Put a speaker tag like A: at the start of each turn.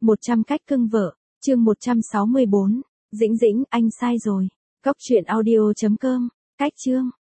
A: 100 cách cưng vợ, chương 164. Dĩnh Dĩnh, anh sai rồi. Góc truyện audio.com. Cách chương.